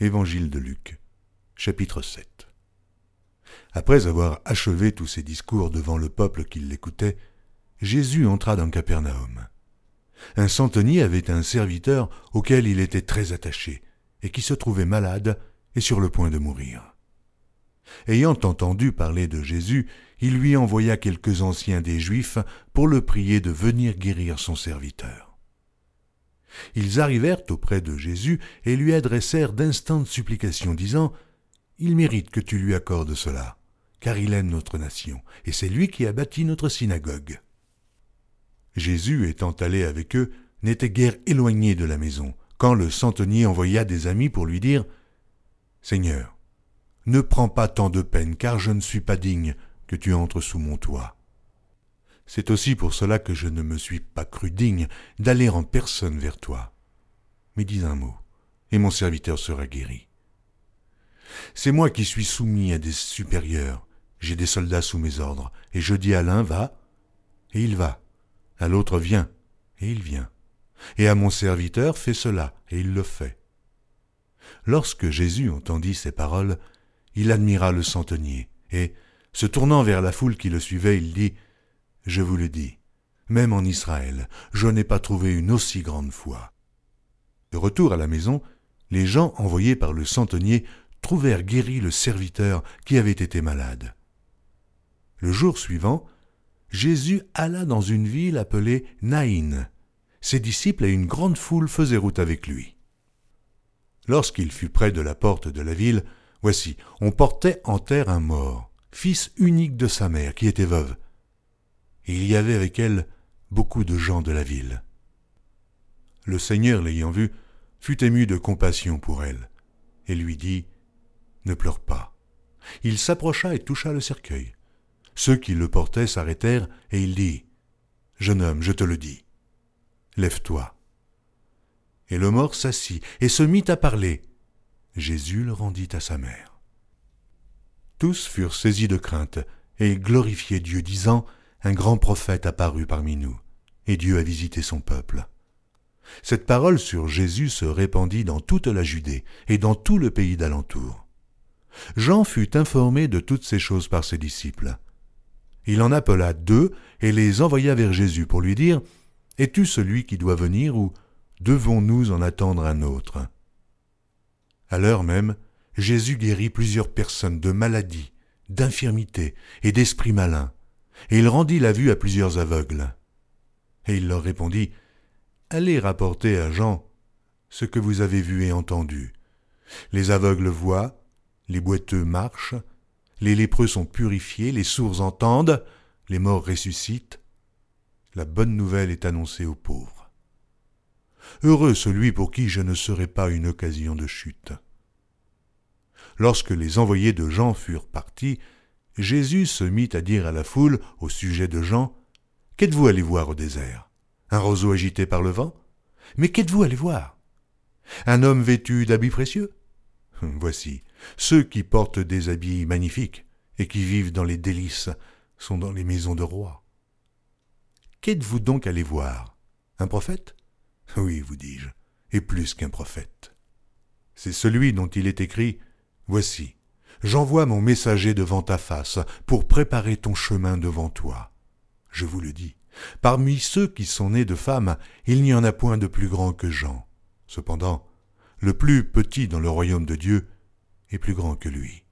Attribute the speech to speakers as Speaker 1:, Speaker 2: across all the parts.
Speaker 1: Évangile de Luc, chapitre 7. Après avoir achevé tous ses discours devant le peuple qui l'écoutait, Jésus entra dans Capernaum. Un centenier avait un serviteur auquel il était très attaché et qui se trouvait malade et sur le point de mourir. Ayant entendu parler de Jésus, il lui envoya quelques anciens des Juifs pour le prier de venir guérir son serviteur. Ils arrivèrent auprès de Jésus et lui adressèrent d'instantes supplications, disant « Il mérite que tu lui accordes cela, car il aime notre nation, et c'est lui qui a bâti notre synagogue. » Jésus, étant allé avec eux, n'était guère éloigné de la maison, quand le centenier envoya des amis pour lui dire « Seigneur, ne prends pas tant de peine, car je ne suis pas digne que tu entres sous mon toit. C'est aussi pour cela que je ne me suis pas cru digne d'aller en personne vers toi. Mais dis un mot, et mon serviteur sera guéri. C'est moi qui suis soumis à des supérieurs, j'ai des soldats sous mes ordres, et je dis à l'un, va, et il va, à l'autre, viens, et il vient, et à mon serviteur, fais cela, et il le fait. » Lorsque Jésus entendit ces paroles, il admira le centenier, et, se tournant vers la foule qui le suivait, il dit « Je vous le dis, même en Israël, je n'ai pas trouvé une aussi grande foi. » De retour à la maison, les gens envoyés par le centenier trouvèrent guéri le serviteur qui avait été malade. Le jour suivant, Jésus alla dans une ville appelée Naïn. Ses disciples et une grande foule faisaient route avec lui. Lorsqu'il fut près de la porte de la ville, voici, on portait en terre un mort, fils unique de sa mère, qui était veuve. Et il y avait avec elle beaucoup de gens de la ville. Le Seigneur, l'ayant vue, fut ému de compassion pour elle, et lui dit « Ne pleure pas. » Il s'approcha et toucha le cercueil. Ceux qui le portaient s'arrêtèrent, et il dit « Jeune homme, je te le dis, lève-toi. » Et le mort s'assit et se mit à parler. Jésus le rendit à sa mère. Tous furent saisis de crainte, et glorifiaient Dieu, disant « Un grand prophète apparut parmi nous, et Dieu a visité son peuple. » Cette parole sur Jésus se répandit dans toute la Judée et dans tout le pays d'alentour. Jean fut informé de toutes ces choses par ses disciples. Il en appela 2 et les envoya vers Jésus pour lui dire « Es-tu celui qui doit venir ou devons-nous en attendre un autre ?» À l'heure même, Jésus guérit plusieurs personnes de maladies, d'infirmités et d'esprits malins, et il rendit la vue à plusieurs aveugles. Et il leur répondit « Allez rapporter à Jean ce que vous avez vu et entendu. Les aveugles voient, les boiteux marchent, les lépreux sont purifiés, les sourds entendent, les morts ressuscitent. La bonne nouvelle est annoncée aux pauvres. Heureux celui pour qui je ne serai pas une occasion de chute. » Lorsque les envoyés de Jean furent partis, Jésus se mit à dire à la foule au sujet de Jean « Qu'êtes-vous allé voir au désert? Un roseau agité par le vent? Mais qu'êtes-vous allé voir? Un homme vêtu d'habits précieux? Voici, ceux qui portent des habits magnifiques et qui vivent dans les délices sont dans les maisons de rois. Qu'êtes-vous donc allé voir? Un prophète? Oui, vous dis-je, et plus qu'un prophète. C'est celui dont il est écrit « Voici, j'envoie mon messager devant ta face pour préparer ton chemin devant toi. » Je vous le dis, parmi ceux qui sont nés de femmes, il n'y en a point de plus grand que Jean. Cependant, le plus petit dans le royaume de Dieu est plus grand que lui.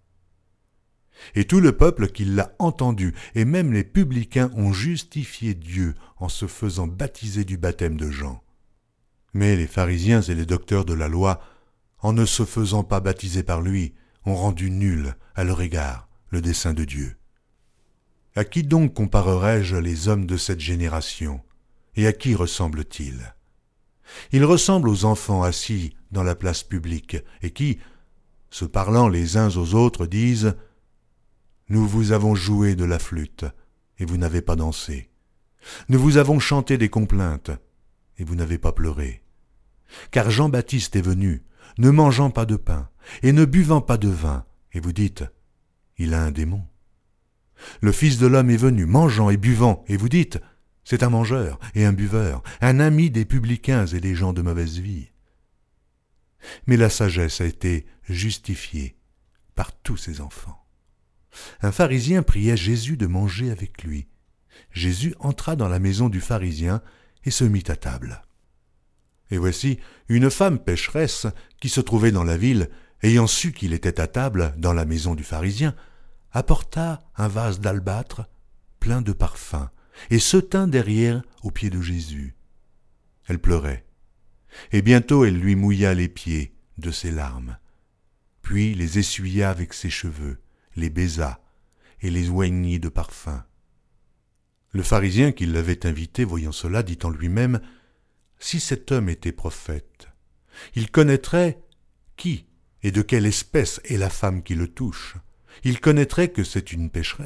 Speaker 1: Et tout le peuple qui l'a entendu, et même les publicains, ont justifié Dieu en se faisant baptiser du baptême de Jean. Mais les pharisiens et les docteurs de la loi, en ne se faisant pas baptiser par lui, ont rendu nul à leur égard le dessein de Dieu. À qui donc comparerai-je les hommes de cette génération, et à qui ressemblent-ils? Ils ressemblent aux enfants assis dans la place publique, et qui, se parlant les uns aux autres, disent « Nous vous avons joué de la flûte, et vous n'avez pas dansé. Nous vous avons chanté des complaintes, et vous n'avez pas pleuré. Car Jean-Baptiste est venu, ne mangeant pas de pain, et ne buvant pas de vin, et vous dites, il a un démon. Le Fils de l'homme est venu, mangeant et buvant, et vous dites, c'est un mangeur et un buveur, un ami des publicains et des gens de mauvaise vie. mais la sagesse a été justifiée par tous ses enfants. Un pharisien priait Jésus de manger avec lui. Jésus entra dans la maison du pharisien et se mit à table. Et voici une femme pécheresse qui se trouvait dans la ville, ayant su qu'il était à table dans la maison du pharisien, apporta un vase d'albâtre plein de parfums et se tint derrière aux pieds de Jésus. Elle pleurait, et bientôt elle lui mouilla les pieds de ses larmes, puis les essuya avec ses cheveux, les baisa et les oignit de parfum. Le pharisien qui l'avait invité, voyant cela, dit en lui-même: « Si cet homme était prophète, il connaîtrait qui et de quelle espèce est la femme qui le touche. Il connaîtrait que c'est une pécheresse. »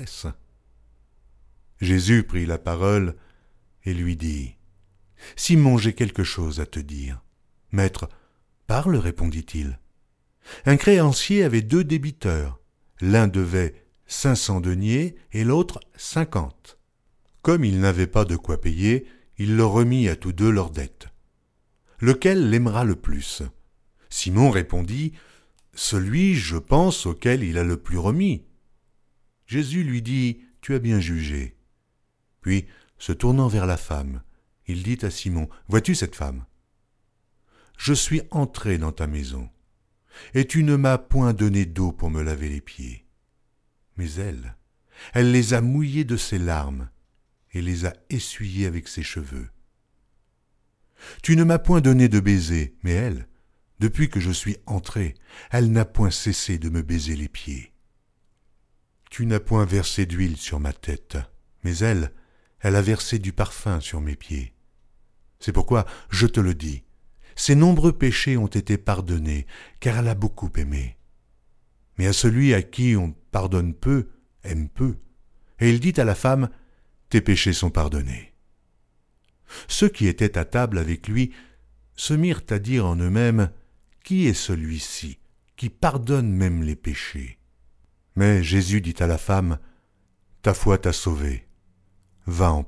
Speaker 1: Jésus prit la parole et lui dit: « Simon, j'ai quelque chose à te dire. »« Maître, parle, répondit-il. Un créancier avait 2 débiteurs. L'un devait 500 deniers et l'autre 50. Comme il n'avait pas de quoi payer, il leur remit à tous 2 leurs dettes. Lequel l'aimera le plus ? Simon répondit: « Celui, je pense, auquel il a le plus remis. » Jésus lui dit: « Tu as bien jugé. » Puis, se tournant vers la femme, il dit à Simon: « Vois-tu cette femme ? Je suis entré dans ta maison, et tu ne m'as point donné d'eau pour me laver les pieds. Mais elle les a mouillés de ses larmes, et les a essuyés avec ses cheveux. Tu ne m'as point donné de baiser, mais elle, depuis que je suis entré, elle n'a point cessé de me baiser les pieds. Tu n'as point versé d'huile sur ma tête, mais elle a versé du parfum sur mes pieds. C'est pourquoi, je te le dis, ses nombreux péchés ont été pardonnés, car elle a beaucoup aimé. Mais à celui à qui on pardonne peu, aime peu. Et il dit à la femme: « Tes péchés sont pardonnés. » Ceux qui étaient à table avec lui se mirent à dire en eux-mêmes: « Qui est celui-ci qui pardonne même les péchés ?» Mais Jésus dit à la femme: « Ta foi t'a sauvée. Va en paix. »